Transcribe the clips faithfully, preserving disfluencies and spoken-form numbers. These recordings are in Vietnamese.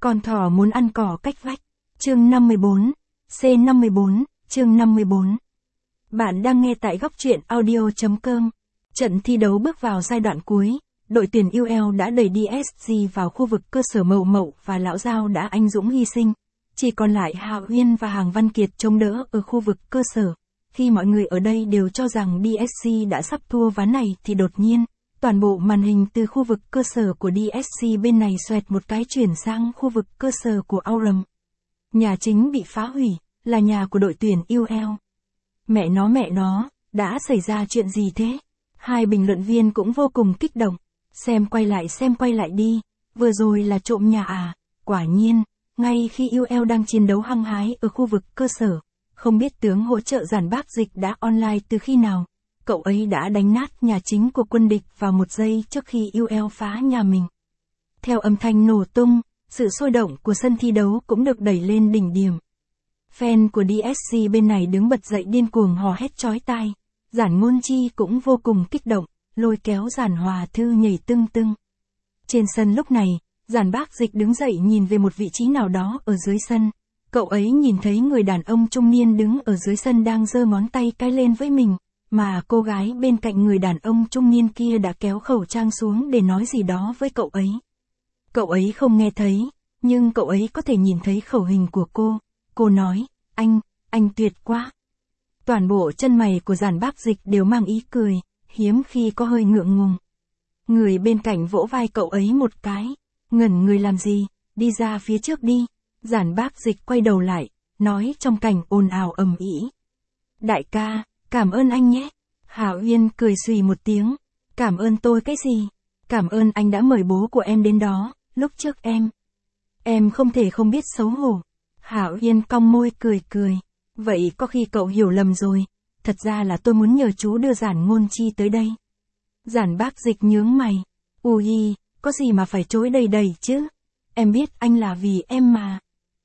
Con thỏ muốn ăn cỏ cách vách. Chương năm mươi bốn. C năm mươi bốn, chương năm mươi bốn. Bạn đang nghe tại góc truyện audio chấm com. Trận thi đấu bước vào giai đoạn cuối, đội tuyển u lờ đã đẩy đê ét giê vào khu vực cơ sở Mậu Mậu và Lão Giao đã anh dũng hy sinh. Chỉ còn lại Hà Uyên và Hàng Văn Kiệt chống đỡ ở khu vực cơ sở. Khi mọi người ở đây đều cho rằng đê ét giê đã sắp thua ván này thì đột nhiên, toàn bộ màn hình từ khu vực cơ sở của đê ét giê bên này xoẹt một cái chuyển sang khu vực cơ sở của Aurum. Nhà chính bị phá hủy, là nhà của đội tuyển u lờ. Mẹ nó mẹ nó, đã xảy ra chuyện gì thế? Hai bình luận viên cũng vô cùng kích động. Xem quay lại xem quay lại đi, vừa rồi là trộm nhà à? Quả nhiên, ngay khi u lờ đang chiến đấu hăng hái ở khu vực cơ sở, không biết tướng hỗ trợ Giản Bác Dịch đã online từ khi nào, cậu ấy đã đánh nát nhà chính của quân địch vào một giây trước khi u lờ phá nhà mình. Theo âm thanh nổ tung, sự sôi động của sân thi đấu cũng được đẩy lên đỉnh điểm. Fan của đê ét giê bên này đứng bật dậy điên cuồng hò hét chói tai. Giản Ngôn Chi cũng vô cùng kích động, lôi kéo Giản Hòa Thư nhảy tưng tưng. Trên sân lúc này, Giản Bác Dịch đứng dậy nhìn về một vị trí nào đó ở dưới sân. Cậu ấy nhìn thấy người đàn ông trung niên đứng ở dưới sân đang giơ ngón tay cái lên với mình, mà cô gái bên cạnh người đàn ông trung niên kia đã kéo khẩu trang xuống để nói gì đó với cậu ấy. Cậu ấy không nghe thấy, nhưng cậu ấy có thể nhìn thấy khẩu hình của cô. Cô nói, anh, anh tuyệt quá. Toàn bộ chân mày của Giản Bác Dịch đều mang ý cười, hiếm khi có hơi ngượng ngùng. Người bên cạnh vỗ vai cậu ấy một cái, ngẩn người làm gì, đi ra phía trước đi. Giản Bác Dịch quay đầu lại, nói trong cảnh ồn ào ầm ĩ. Đại ca, cảm ơn anh nhé. Hà Uyên cười xùy một tiếng, cảm ơn tôi cái gì? Cảm ơn anh đã mời bố của em đến đó, lúc trước em. Em không thể không biết xấu hổ. Hà Uyên cong môi cười cười. Vậy có khi cậu hiểu lầm rồi, thật ra là tôi muốn nhờ chú đưa Giản Ngôn Chi tới đây. Giản Bác Dịch nhướng mày. Ui, có gì mà phải chối đầy đầy chứ? Em biết anh là vì em mà.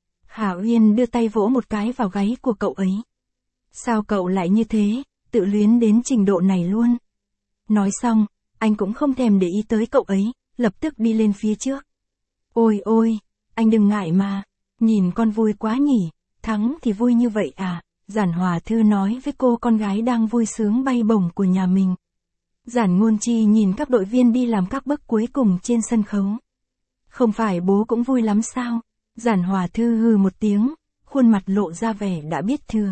Hà Uyên đưa tay vỗ một cái vào gáy của cậu ấy. Sao cậu lại như thế, tự luyến đến trình độ này luôn? Nói xong, anh cũng không thèm để ý tới cậu ấy, lập tức đi lên phía trước. Ôi ôi, anh đừng ngại mà, nhìn con vui quá nhỉ, thắng thì vui như vậy à? Giản Hòa Thư nói với cô con gái đang vui sướng bay bổng của nhà mình. Giản Ngôn Chi nhìn các đội viên đi làm các bước cuối cùng trên sân khấu. Không phải bố cũng vui lắm sao? Giản Hòa Thư hừ một tiếng, khuôn mặt lộ ra vẻ đã biết thừa.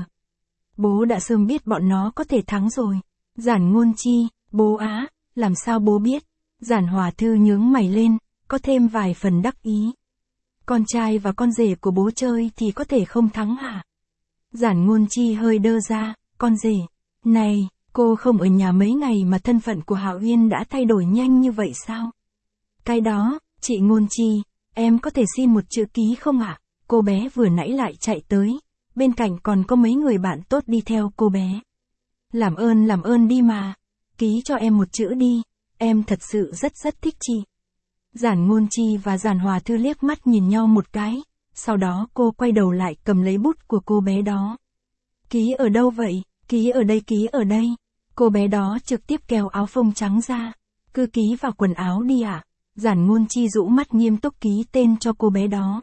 Bố đã sớm biết bọn nó có thể thắng rồi. Giản Ngôn Chi, bố á, làm sao bố biết? Giản Hòa Thư nhướng mày lên, có thêm vài phần đắc ý. Con trai và con rể của bố chơi thì có thể không thắng hả? Giản Ngôn Chi hơi đơ ra, con rể. Này, cô không ở nhà mấy ngày mà thân phận của Hà Uyên đã thay đổi nhanh như vậy sao? Cái đó, chị Ngôn Chi, em có thể xin một chữ ký không ạ? Cô bé vừa nãy lại chạy tới, bên cạnh còn có mấy người bạn tốt đi theo cô bé. Làm ơn làm ơn đi mà, ký cho em một chữ đi, em thật sự rất rất thích chị. Giản Ngôn Chi và Giản Hòa Thư liếc mắt nhìn nhau một cái, sau đó cô quay đầu lại cầm lấy bút của cô bé đó. Ký ở đâu vậy? Ký ở đây ký ở đây. Cô bé đó trực tiếp kéo áo phông trắng ra. Cứ ký vào quần áo đi ạ. À? Giản Ngôn Chi rũ mắt nghiêm túc ký tên cho cô bé đó.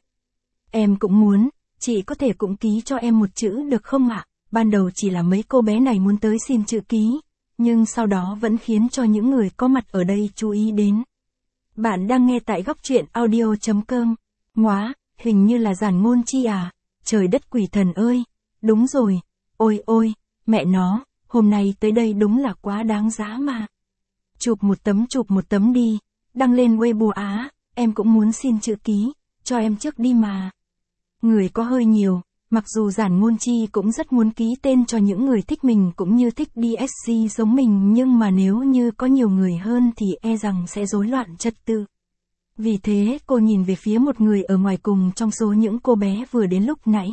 Em cũng muốn, chị có thể cũng ký cho em một chữ được không ạ? À? Ban đầu chỉ là mấy cô bé này muốn tới xin chữ ký, nhưng sau đó vẫn khiến cho những người có mặt ở đây chú ý đến. Bạn đang nghe tại góc truyện audio chấm com. Ngoá, hình như là Giản Ngôn Chi à? Trời đất quỷ thần ơi! Đúng rồi! Ôi ôi, mẹ nó, hôm nay tới đây đúng là quá đáng giá mà. Chụp một tấm chụp một tấm đi, đăng lên Weibo á, em cũng muốn xin chữ ký, cho em trước đi mà. Người có hơi nhiều, mặc dù Giản Ngôn Chi cũng rất muốn ký tên cho những người thích mình cũng như thích đê ét giê giống mình, nhưng mà nếu như có nhiều người hơn thì e rằng sẽ rối loạn trật tự. Vì thế cô nhìn về phía một người ở ngoài cùng trong số những cô bé vừa đến lúc nãy.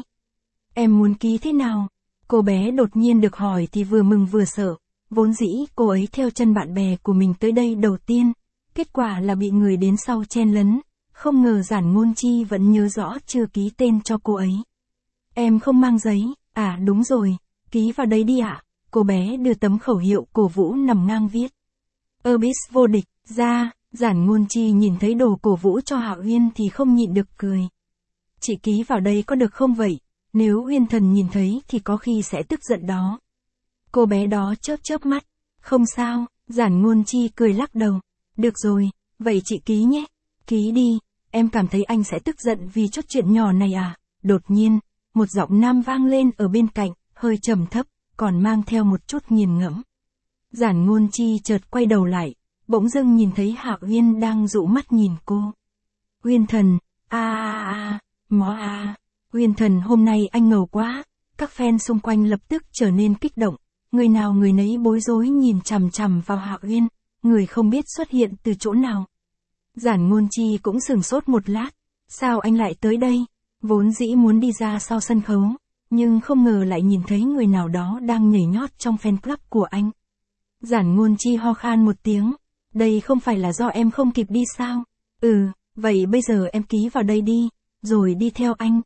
Em muốn ký thế nào? Cô bé đột nhiên được hỏi thì vừa mừng vừa sợ, vốn dĩ cô ấy theo chân bạn bè của mình tới đây đầu tiên, kết quả là bị người đến sau chen lấn, không ngờ Giản Ngôn Chi vẫn nhớ rõ chưa ký tên cho cô ấy. Em không mang giấy, à đúng rồi, ký vào đây đi ạ. À? Cô bé đưa tấm khẩu hiệu cổ vũ nằm ngang viết. Obis vô địch, ra, Giản Ngôn Chi nhìn thấy đồ cổ vũ cho Hạ Uyên thì không nhịn được cười. chị ký vào đây có được không vậy? Nếu Uyên Thần nhìn thấy thì có khi sẽ tức giận đó. Cô bé đó chớp chớp mắt. Không sao, Giản Ngôn Chi cười lắc đầu. Được rồi, vậy chị ký nhé. Ký đi, em cảm thấy anh sẽ tức giận vì chút chuyện nhỏ này à? Đột nhiên, một giọng nam vang lên ở bên cạnh, hơi trầm thấp, còn mang theo một chút nghiền ngẫm. Giản Ngôn Chi chợt quay đầu lại, bỗng dưng nhìn thấy Hạ Uyên đang dụ mắt nhìn cô. Uyên Thần, a a a, mó a. Uyên Thần, hôm nay anh ngầu quá. Các fan xung quanh lập tức trở nên kích động, người nào người nấy bối rối nhìn chằm chằm vào Hạ Uyên, người không biết xuất hiện từ chỗ nào. Giản Ngôn Chi cũng sửng sốt một lát, sao anh lại tới đây? Vốn dĩ muốn đi ra sau sân khấu, nhưng không ngờ lại nhìn thấy người nào đó đang nhảy nhót trong fan club của anh. Giản Ngôn Chi ho khan một tiếng, đây không phải là do em không kịp đi sao? Ừ, vậy bây giờ em ký vào đây đi, rồi đi theo anh.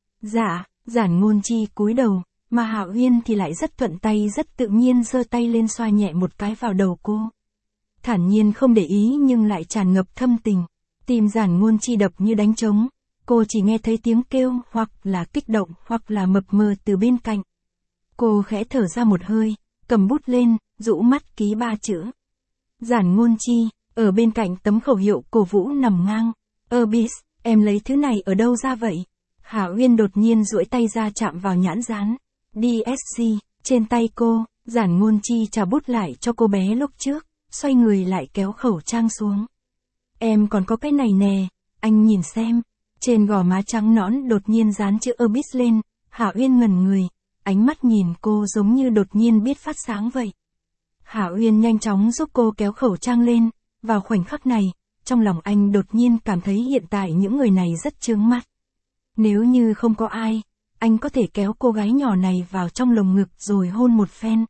Dạ, Giản Ngôn Chi cúi đầu, mà Hạ Uyên thì lại rất thuận tay rất tự nhiên giơ tay lên xoa nhẹ một cái vào đầu cô. Thản nhiên không để ý nhưng lại tràn ngập thâm tình. Tim Giản Ngôn Chi đập như đánh trống, cô chỉ nghe thấy tiếng kêu hoặc là kích động hoặc là mập mờ từ bên cạnh. Cô khẽ thở ra một hơi, cầm bút lên, rũ mắt ký ba chữ. Giản Ngôn Chi, ở bên cạnh tấm khẩu hiệu cổ vũ nằm ngang. Ơ bis, em lấy thứ này ở đâu ra vậy? Hạ Uyên đột nhiên duỗi tay ra chạm vào nhãn dán đê ét xê trên tay cô. Giản Ngôn Chi trả bút lại cho cô bé lúc trước, xoay người lại kéo khẩu trang xuống. Em còn có cái này nè, anh nhìn xem. Trên gò má trắng nõn đột nhiên dán chữ Obis lên. Hạ Uyên ngẩn người, ánh mắt nhìn cô giống như đột nhiên biết phát sáng vậy. Hạ Uyên nhanh chóng giúp cô kéo khẩu trang lên. Vào khoảnh khắc này, trong lòng anh đột nhiên cảm thấy hiện tại những người này rất chướng mắt. Nếu như không có ai, anh có thể kéo cô gái nhỏ này vào trong lồng ngực rồi hôn một phen.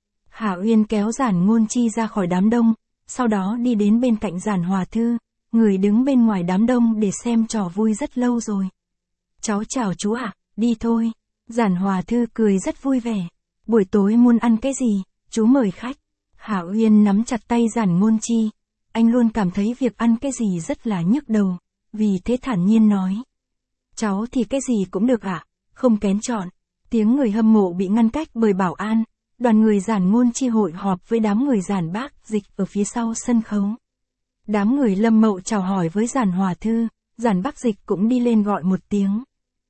Hạ Uyên kéo Giản Ngôn Chi ra khỏi đám đông, sau đó đi đến bên cạnh Giản Hòa Thư, người đứng bên ngoài đám đông để xem trò vui rất lâu rồi. Cháu chào chú ạ, à, đi thôi. Giản Hòa Thư cười rất vui vẻ. Buổi tối muốn ăn cái gì, chú mời khách. Hạ Uyên nắm chặt tay Giản Ngôn Chi. Anh luôn cảm thấy việc ăn cái gì rất là nhức đầu, vì thế thản nhiên nói. Cháu thì cái gì cũng được ạ, à? Không kén chọn. Tiếng người hâm mộ bị ngăn cách bởi bảo an. Đoàn người Giản Ngôn Chi hội họp với đám người Giản Bác Dịch ở phía sau sân khấu. Đám người Lâm Mậu chào hỏi với Giản Hòa Thư, Giản Bác Dịch cũng đi lên gọi một tiếng.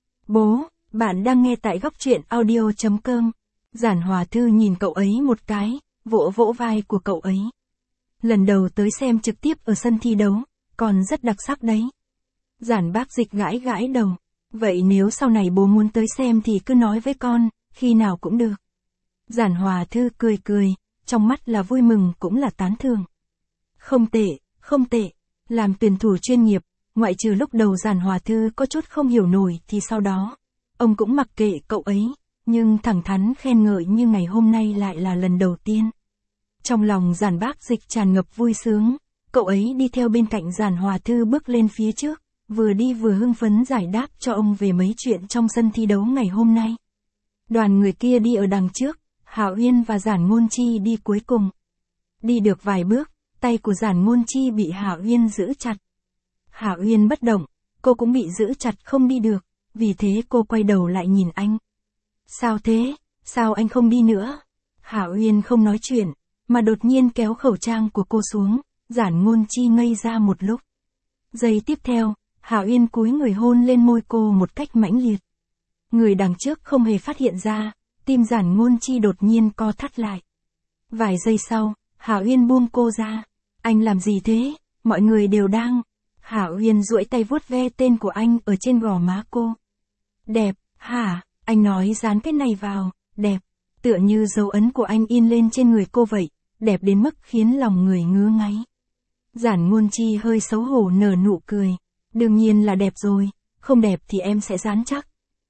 Bố, bạn đang nghe tại góc truyện audio chấm com. Giản Hòa Thư nhìn cậu ấy một cái, vỗ vỗ vai của cậu ấy. Lần đầu tới xem trực tiếp ở sân thi đấu, còn rất đặc sắc đấy. Giản Bác Dịch gãi gãi đầu. Vậy nếu sau này bố muốn tới xem thì cứ nói với con, khi nào cũng được. Giản Hòa Thư cười cười, trong mắt là vui mừng cũng là tán thưởng. Không tệ, không tệ, làm tuyển thủ chuyên nghiệp, ngoại trừ lúc đầu Giản Hòa Thư có chút không hiểu nổi thì sau đó, ông cũng mặc kệ cậu ấy, nhưng thẳng thắn khen ngợi như ngày hôm nay lại là lần đầu tiên. Trong lòng Giản Bác Dịch tràn ngập vui sướng, cậu ấy đi theo bên cạnh Giản Hòa Thư bước lên phía trước, vừa đi vừa hưng phấn giải đáp cho ông về mấy chuyện trong sân thi đấu ngày hôm nay. Đoàn người kia đi ở đằng trước, Hạ Uyên và Giản Ngôn Chi đi cuối cùng. Đi được vài bước, tay của Giản Ngôn Chi bị Hạ Uyên giữ chặt. Hạ Uyên bất động, cô cũng bị giữ chặt không đi được, vì thế cô quay đầu lại nhìn anh. Sao thế, sao anh không đi nữa? Hạ Uyên không nói chuyện, mà đột nhiên kéo khẩu trang của cô xuống, Giản Ngôn Chi ngây ra một lúc. Giây tiếp theo, Hạ Uyên cúi người hôn lên môi cô một cách mãnh liệt. Người đằng trước không hề phát hiện ra, tim Giản Ngôn Chi đột nhiên co thắt lại. Vài giây sau, Hạ Uyên buông cô ra. Anh làm gì thế? Mọi người đều đang. Hạ Uyên duỗi tay vuốt ve tên của anh ở trên gò má cô. Đẹp, hả? Anh nói dán cái này vào, đẹp. Tựa như dấu ấn của anh in lên trên người cô vậy, đẹp đến mức khiến lòng người ngứa ngáy. Giản Ngôn Chi hơi xấu hổ nở nụ cười. Đương nhiên là đẹp rồi, không đẹp thì em sẽ dán chắc.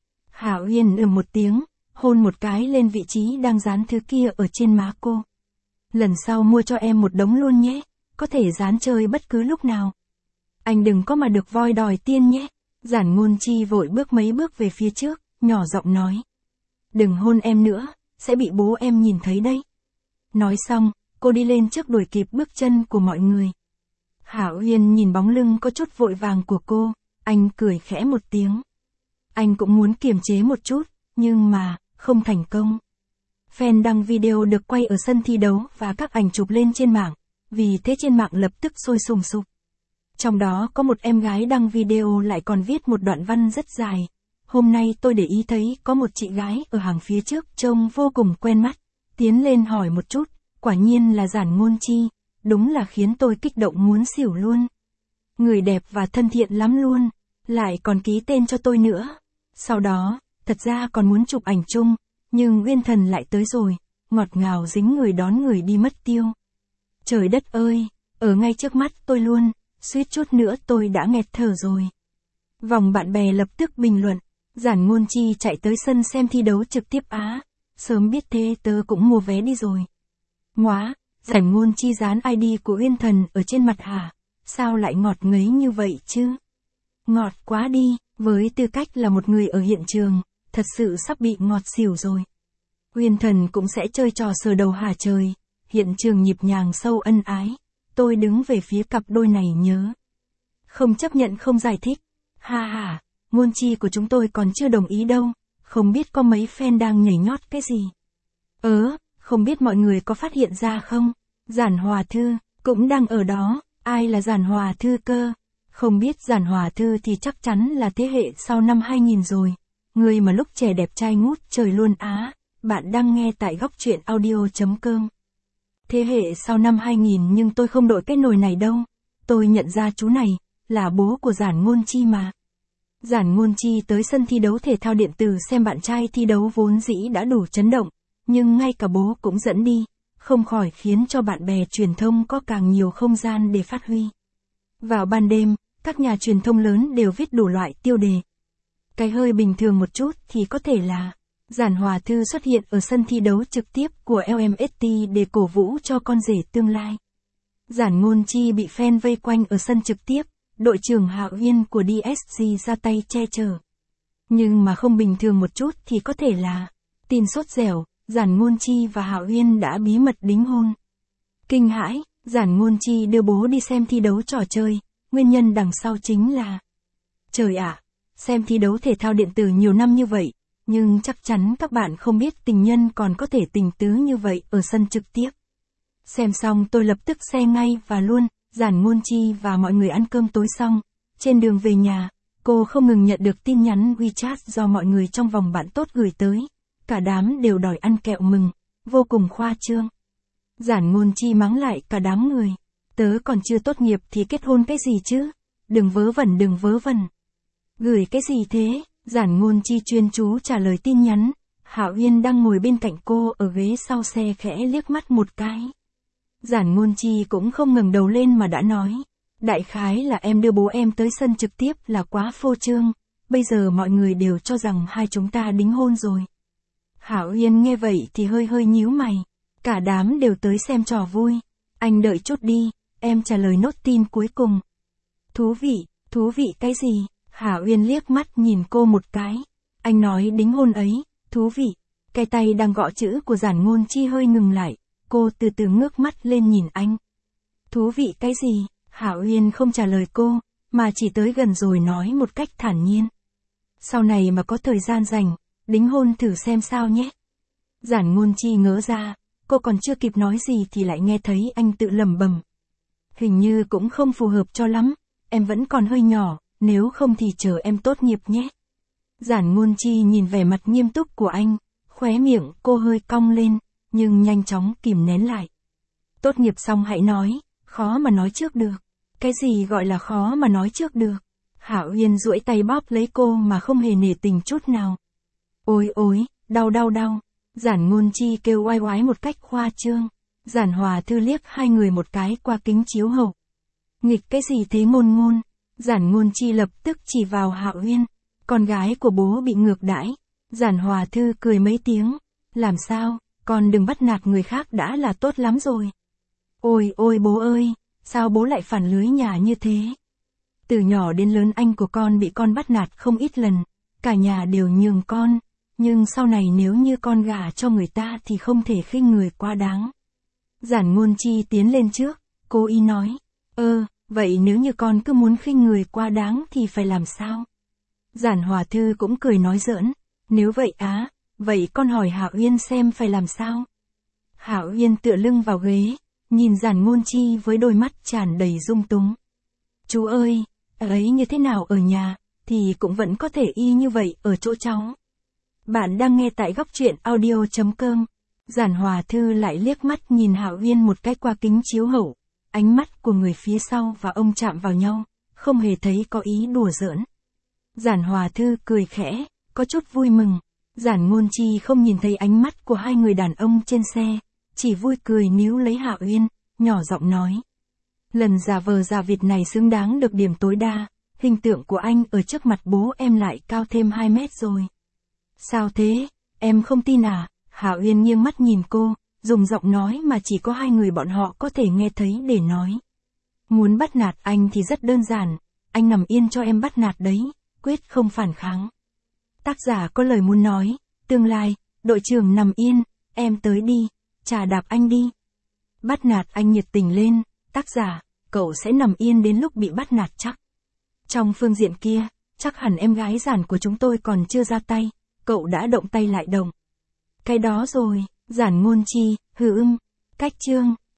Hạ Uyên ừm một tiếng, hôn một cái lên vị trí đang dán thứ kia ở trên má cô. Lần sau mua cho em một đống luôn nhé, có thể dán chơi bất cứ lúc nào. Anh đừng có mà được voi đòi tiên nhé. Giản Ngôn Chi vội bước mấy bước về phía trước, nhỏ giọng nói. Đừng hôn em nữa, sẽ bị bố em nhìn thấy đấy. Nói xong, cô đi lên trước đuổi kịp bước chân của mọi người. Hạ Uyên nhìn bóng lưng có chút vội vàng của cô, anh cười khẽ một tiếng. Anh cũng muốn kiềm chế một chút, nhưng mà, không thành công. Fan đăng video được quay ở sân thi đấu và các ảnh chụp lên trên mạng, vì thế trên mạng lập tức sôi sùng sục. Trong đó có một em gái đăng video lại còn viết một đoạn văn rất dài. Hôm nay tôi để ý thấy có một chị gái ở hàng phía trước trông vô cùng quen mắt. Tiến lên hỏi một chút, quả nhiên là Giản Ngôn Chi, đúng là khiến tôi kích động muốn xỉu luôn. Người đẹp và thân thiện lắm luôn, lại còn ký tên cho tôi nữa. Sau đó, thật ra còn muốn chụp ảnh chung, nhưng Uyên Thần lại tới rồi, ngọt ngào dính người đón người đi mất tiêu. Trời đất ơi, ở ngay trước mắt tôi luôn, suýt chút nữa tôi đã nghẹt thở rồi. Vòng bạn bè lập tức bình luận, Giản Ngôn Chi chạy tới sân xem thi đấu trực tiếp á, sớm biết thế tớ cũng mua vé đi rồi. Móa, Giản Ngôn Chi dán i đê của Uyên Thần ở trên mặt hả, sao lại ngọt ngấy như vậy chứ? Ngọt quá đi, với tư cách là một người ở hiện trường, thật sự sắp bị ngọt xỉu rồi. Uyên Thần cũng sẽ chơi trò sờ đầu hả trời, hiện trường nhịp nhàng sâu ân ái, tôi đứng về phía cặp đôi này nhớ. Không chấp nhận không giải thích, ha ha, Ngôn Chi của chúng tôi còn chưa đồng ý đâu, không biết có mấy fan đang nhảy nhót cái gì. Ớ, không biết mọi người có phát hiện ra không, Giản Hòa Thư, cũng đang ở đó, ai là Giản Hòa Thư cơ? Không biết Giản Hòa Thư thì chắc chắn là thế hệ sau năm hai nghìn rồi, người mà lúc trẻ đẹp trai ngút trời luôn á, bạn đang nghe tại góc truyện audio chấm com. Thế hệ sau năm hai nghìn nhưng tôi không đội cái nồi này đâu, tôi nhận ra chú này, là bố của Giản Ngôn Chi mà. Giản Ngôn Chi tới sân thi đấu thể thao điện tử xem bạn trai thi đấu vốn dĩ đã đủ chấn động, nhưng ngay cả bố cũng dẫn đi, không khỏi khiến cho bạn bè truyền thông có càng nhiều không gian để phát huy. Vào ban đêm, các nhà truyền thông lớn đều viết đủ loại tiêu đề. Cái hơi bình thường một chút thì có thể là Giản Hòa Thư xuất hiện ở sân thi đấu trực tiếp của lờ em ét tê để cổ vũ cho con rể tương lai. Giản Ngôn Chi bị fan vây quanh ở sân trực tiếp, đội trưởng Hạo Uyên của đê ét giê ra tay che chở. Nhưng mà không bình thường một chút thì có thể là tin sốt dẻo, Giản Ngôn Chi và Hạo Uyên đã bí mật đính hôn. Kinh hãi, Giản Ngôn Chi đưa bố đi xem thi đấu trò chơi, nguyên nhân đằng sau chính là trời ạ, xem thi đấu thể thao điện tử nhiều năm như vậy, nhưng chắc chắn các bạn không biết tình nhân còn có thể tình tứ như vậy ở sân trực tiếp. Xem xong tôi lập tức xe ngay và luôn, Giản Ngôn Chi và mọi người ăn cơm tối xong, trên đường về nhà, cô không ngừng nhận được tin nhắn WeChat do mọi người trong vòng bạn tốt gửi tới, cả đám đều đòi ăn kẹo mừng, vô cùng khoa trương. Giản Ngôn Chi mắng lại cả đám người, tớ còn chưa tốt nghiệp thì kết hôn cái gì chứ, đừng vớ vẩn đừng vớ vẩn. Gửi cái gì thế? Giản Ngôn Chi chuyên chú trả lời tin nhắn, Hạo Uyên đang ngồi bên cạnh cô ở ghế sau xe khẽ liếc mắt một cái. Giản Ngôn Chi cũng không ngẩng đầu lên mà đã nói, đại khái là em đưa bố em tới sân trực tiếp là quá phô trương, bây giờ mọi người đều cho rằng hai chúng ta đính hôn rồi. Hạo Uyên nghe vậy thì hơi hơi nhíu mày, cả đám đều tới xem trò vui, anh đợi chút đi, em trả lời nốt tin cuối cùng. Thú vị, thú vị cái gì? Hạo Uyên liếc mắt nhìn cô một cái, anh nói đính hôn ấy, thú vị. Cái tay đang gõ chữ của Giản Ngôn Chi hơi ngừng lại, cô từ từ ngước mắt lên nhìn anh. Thú vị cái gì? Hạo Uyên không trả lời cô, mà chỉ tới gần rồi nói một cách thản nhiên. Sau này mà có thời gian rảnh, đính hôn thử xem sao nhé. Giản Ngôn Chi ngớ ra, cô còn chưa kịp nói gì thì lại nghe thấy anh tự lẩm bẩm. Hình như cũng không phù hợp cho lắm, em vẫn còn hơi nhỏ, nếu không thì chờ em tốt nghiệp nhé. Giản Ngôn Chi nhìn vẻ mặt nghiêm túc của anh, khóe miệng cô hơi cong lên, nhưng nhanh chóng kìm nén lại. Tốt nghiệp xong hãy nói, khó mà nói trước được. Cái gì gọi là khó mà nói trước được? Hạo Uyên duỗi tay bóp lấy cô mà không hề nể tình chút nào. Ôi ôi, đau đau đau. Giản Ngôn Chi kêu oai oái một cách khoa trương. Giản Hòa Thư liếc hai người một cái qua kính chiếu hậu. Nghịch cái gì thế Ngôn Ngôn? Giản Ngôn Chi lập tức chỉ vào Hạo Uyên. Con gái của bố bị ngược đãi. Giản Hòa Thư cười mấy tiếng. Làm sao, con đừng bắt nạt người khác đã là tốt lắm rồi. Ôi ôi bố ơi, sao bố lại phản lưới nhà như thế? Từ nhỏ đến lớn anh của con bị con bắt nạt không ít lần, cả nhà đều nhường con, nhưng sau này nếu như con gả cho người ta thì không thể khinh người quá đáng. Giản Ngôn Chi tiến lên trước, cố ý nói, ơ, vậy nếu như con cứ muốn khinh người quá đáng thì phải làm sao? Giản Hòa Thư cũng cười nói giỡn, nếu vậy á, vậy con hỏi Hạo Uyên xem phải làm sao. Hạo Uyên tựa lưng vào ghế, nhìn Giản Ngôn Chi với đôi mắt tràn đầy dung túng. Chú ơi, ấy như thế nào ở nhà, thì cũng vẫn có thể y như vậy ở chỗ cháu. Bạn đang nghe tại góc truyện audio.com. Giản Hòa Thư lại liếc mắt nhìn Hạo Uyên một cái qua kính chiếu hậu, ánh mắt của người phía sau và ông chạm vào nhau, không hề thấy có ý đùa giỡn. Giản Hòa Thư cười khẽ, có chút vui mừng. Giản Ngôn Chi không nhìn thấy ánh mắt của hai người đàn ông trên xe, chỉ vui cười níu lấy Hạo Uyên, nhỏ giọng nói. Lần giả vờ giả vịt này xứng đáng được điểm tối đa, hình tượng của anh ở trước mặt bố em lại cao thêm hai mét rồi. Sao thế, em không tin à? Hạo Uyên nghiêng mắt nhìn cô, dùng giọng nói mà chỉ có hai người bọn họ có thể nghe thấy để nói. Muốn bắt nạt anh thì rất đơn giản, anh nằm yên cho em bắt nạt đấy, quyết không phản kháng. Tác giả có lời muốn nói, tương lai, đội trưởng nằm yên, em tới đi, chà đạp anh đi. Bắt nạt anh nhiệt tình lên, tác giả, cậu sẽ nằm yên đến lúc bị bắt nạt chắc. Trong phương diện kia, chắc hẳn em gái Giản của chúng tôi còn chưa ra tay, cậu đã động tay lại đồng. Cái đó rồi, Giản Ngôn Chi, hừ ưng, cách chương.